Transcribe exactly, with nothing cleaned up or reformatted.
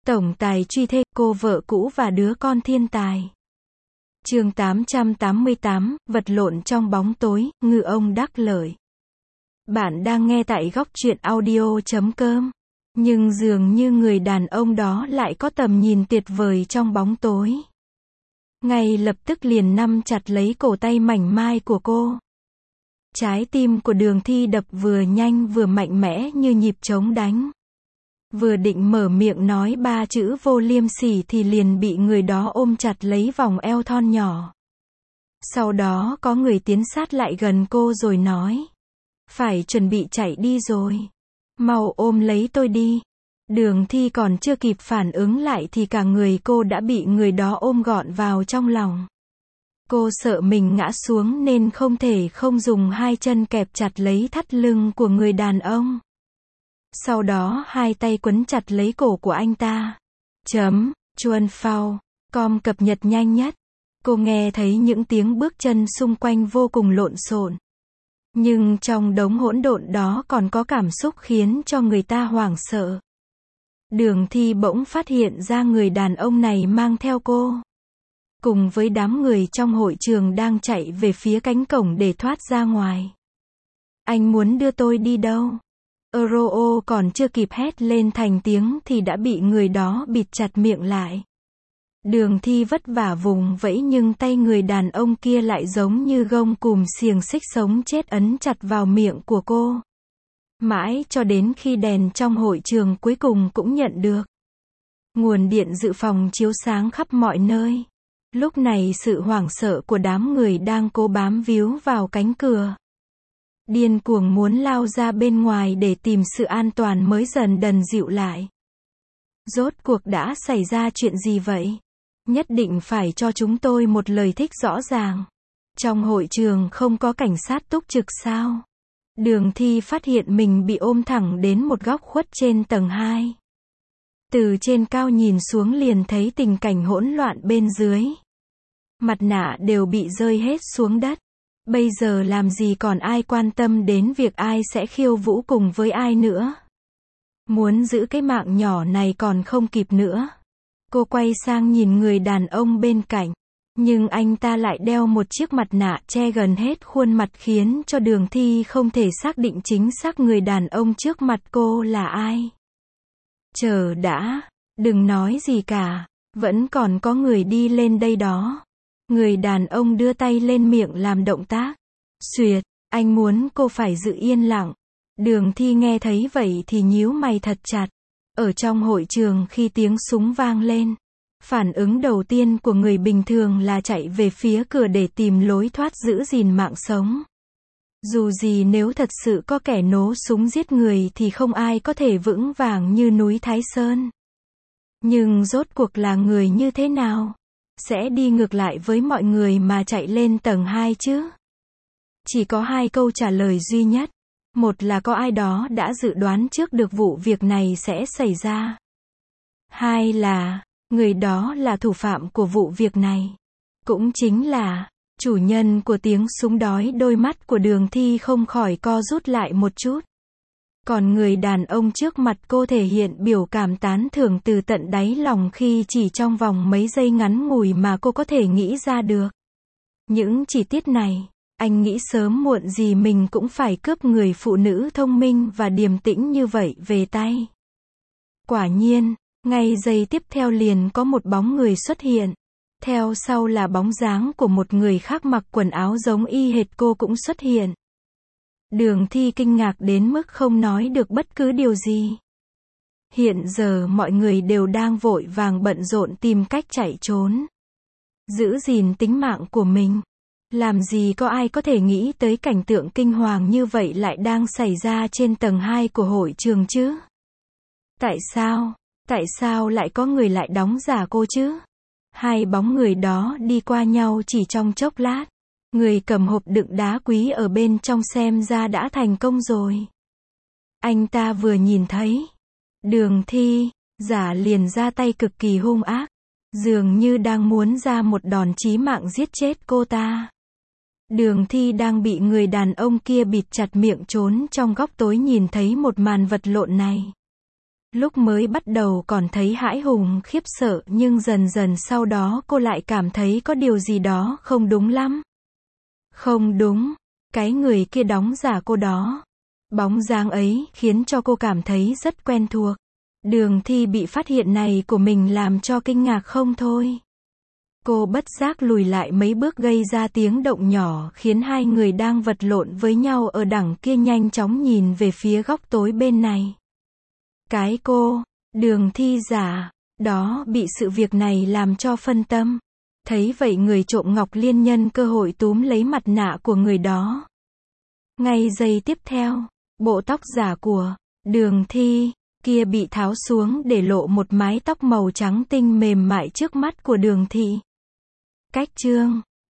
Tổng tài truy thê, cô vợ cũ và đứa con thiên tài. Chương tám trăm tám mươi tám, vật lộn trong bóng tối, ngư ông đắc lợi. Bạn đang nghe tại góc truyện audio chấm com. Nhưng dường như người đàn ông đó lại có tầm nhìn tuyệt vời trong bóng tối. Ngay lập tức liền nắm chặt lấy cổ tay mảnh mai của cô. Trái tim của Đường Thi đập vừa nhanh vừa mạnh mẽ như nhịp trống đánh. Vừa định mở miệng nói ba chữ vô liêm sỉ thì liền bị người đó ôm chặt lấy vòng eo thon nhỏ. Sau đó có người tiến sát lại gần cô rồi nói. Phải chuẩn bị chạy đi rồi. Mau ôm lấy tôi đi. Đường Thi còn chưa kịp phản ứng lại thì cả người cô đã bị người đó ôm gọn vào trong lòng. Cô sợ mình ngã xuống nên không thể không dùng hai chân kẹp chặt lấy thắt lưng của người đàn ông. Sau đó hai tay quấn chặt lấy cổ của anh ta. Chấm, chuan phao, com cập nhật nhanh nhất. Cô nghe thấy những tiếng bước chân xung quanh vô cùng lộn xộn. Nhưng trong đống hỗn độn đó còn có cảm xúc khiến cho người ta hoảng sợ. Đường Thi bỗng phát hiện ra người đàn ông này mang theo cô. Cùng với đám người trong hội trường đang chạy về phía cánh cổng để thoát ra ngoài. Anh muốn đưa tôi đi đâu? Euro còn chưa kịp hét lên thành tiếng thì đã bị người đó bịt chặt miệng lại. Đường Thi vất vả vùng vẫy nhưng tay người đàn ông kia lại giống như gông cùm xiềng xích sống chết ấn chặt vào miệng của cô. Mãi cho đến khi đèn trong hội trường cuối cùng cũng nhận được. Nguồn điện dự phòng chiếu sáng khắp mọi nơi. Lúc này sự hoảng sợ của đám người đang cố bám víu vào cánh cửa. Điên cuồng muốn lao ra bên ngoài để tìm sự an toàn mới dần dần dịu lại. Rốt cuộc đã xảy ra chuyện gì vậy? Nhất định phải cho chúng tôi một lời thích rõ ràng. Trong hội trường không có cảnh sát túc trực sao? Đường Thi phát hiện mình bị ôm thẳng đến một góc khuất trên tầng hai. Từ trên cao nhìn xuống liền thấy tình cảnh hỗn loạn bên dưới. Mặt nạ đều bị rơi hết xuống đất. Bây giờ làm gì còn ai quan tâm đến việc ai sẽ khiêu vũ cùng với ai nữa. Muốn giữ cái mạng nhỏ này còn không kịp nữa. Cô quay sang nhìn người đàn ông bên cạnh. Nhưng anh ta lại đeo một chiếc mặt nạ che gần hết khuôn mặt khiến cho Đường Thi không thể xác định chính xác người đàn ông trước mặt cô là ai. Chờ đã, đừng nói gì cả, vẫn còn có người đi lên đây đó. Người đàn ông đưa tay lên miệng làm động tác. Xuyệt, anh muốn cô phải giữ yên lặng. Đường Thi nghe thấy vậy thì nhíu mày thật chặt. Ở trong hội trường khi tiếng súng vang lên, phản ứng đầu tiên của người bình thường là chạy về phía cửa để tìm lối thoát giữ gìn mạng sống. Dù gì nếu thật sự có kẻ nổ súng giết người thì không ai có thể vững vàng như núi Thái Sơn. Nhưng rốt cuộc là người như thế nào? Sẽ đi ngược lại với mọi người mà chạy lên tầng hai chứ? Chỉ có hai câu trả lời duy nhất. Một là có ai đó đã dự đoán trước được vụ việc này sẽ xảy ra. Hai là, người đó là thủ phạm của vụ việc này. Cũng chính là, chủ nhân của tiếng súng đói. Đôi mắt của Đường Thi không khỏi co rút lại một chút. Còn người đàn ông trước mặt cô thể hiện biểu cảm tán thưởng từ tận đáy lòng khi chỉ trong vòng mấy giây ngắn ngủi mà cô có thể nghĩ ra được. Những chi tiết này, anh nghĩ sớm muộn gì mình cũng phải cướp người phụ nữ thông minh và điềm tĩnh như vậy về tay. Quả nhiên, ngay giây tiếp theo liền có một bóng người xuất hiện. Theo sau là bóng dáng của một người khác mặc quần áo giống y hệt cô cũng xuất hiện. Đường Thi kinh ngạc đến mức không nói được bất cứ điều gì. Hiện giờ mọi người đều đang vội vàng bận rộn tìm cách chạy trốn. Giữ gìn tính mạng của mình. Làm gì có ai có thể nghĩ tới cảnh tượng kinh hoàng như vậy lại đang xảy ra trên tầng hai của hội trường chứ? Tại sao? Tại sao lại có người lại đóng giả cô chứ? Hai bóng người đó đi qua nhau chỉ trong chốc lát. Người cầm hộp đựng đá quý ở bên trong xem ra đã thành công rồi. Anh ta vừa nhìn thấy Đường Thi, giả liền ra tay cực kỳ hung ác. Dường như đang muốn ra một đòn chí mạng giết chết cô ta. Đường Thi đang bị người đàn ông kia bịt chặt miệng trốn trong góc tối nhìn thấy một màn vật lộn này. Lúc mới bắt đầu còn thấy hãi hùng khiếp sợ, nhưng dần dần sau đó cô lại cảm thấy có điều gì đó không đúng lắm. Không đúng, cái người kia đóng giả cô đó. Bóng dáng ấy khiến cho cô cảm thấy rất quen thuộc. Đường Thi bị phát hiện này của mình làm cho kinh ngạc không thôi. Cô bất giác lùi lại mấy bước gây ra tiếng động nhỏ khiến hai người đang vật lộn với nhau ở đằng kia nhanh chóng nhìn về phía góc tối bên này. Cái cô, Đường Thi giả, đó bị sự việc này làm cho phân tâm. Thấy vậy người trộm ngọc liên nhân cơ hội túm lấy mặt nạ của người đó. Ngay giây tiếp theo, bộ tóc giả của Đường Thi kia bị tháo xuống để lộ một mái tóc màu trắng tinh mềm mại trước mắt của Đường Thi. Cách chương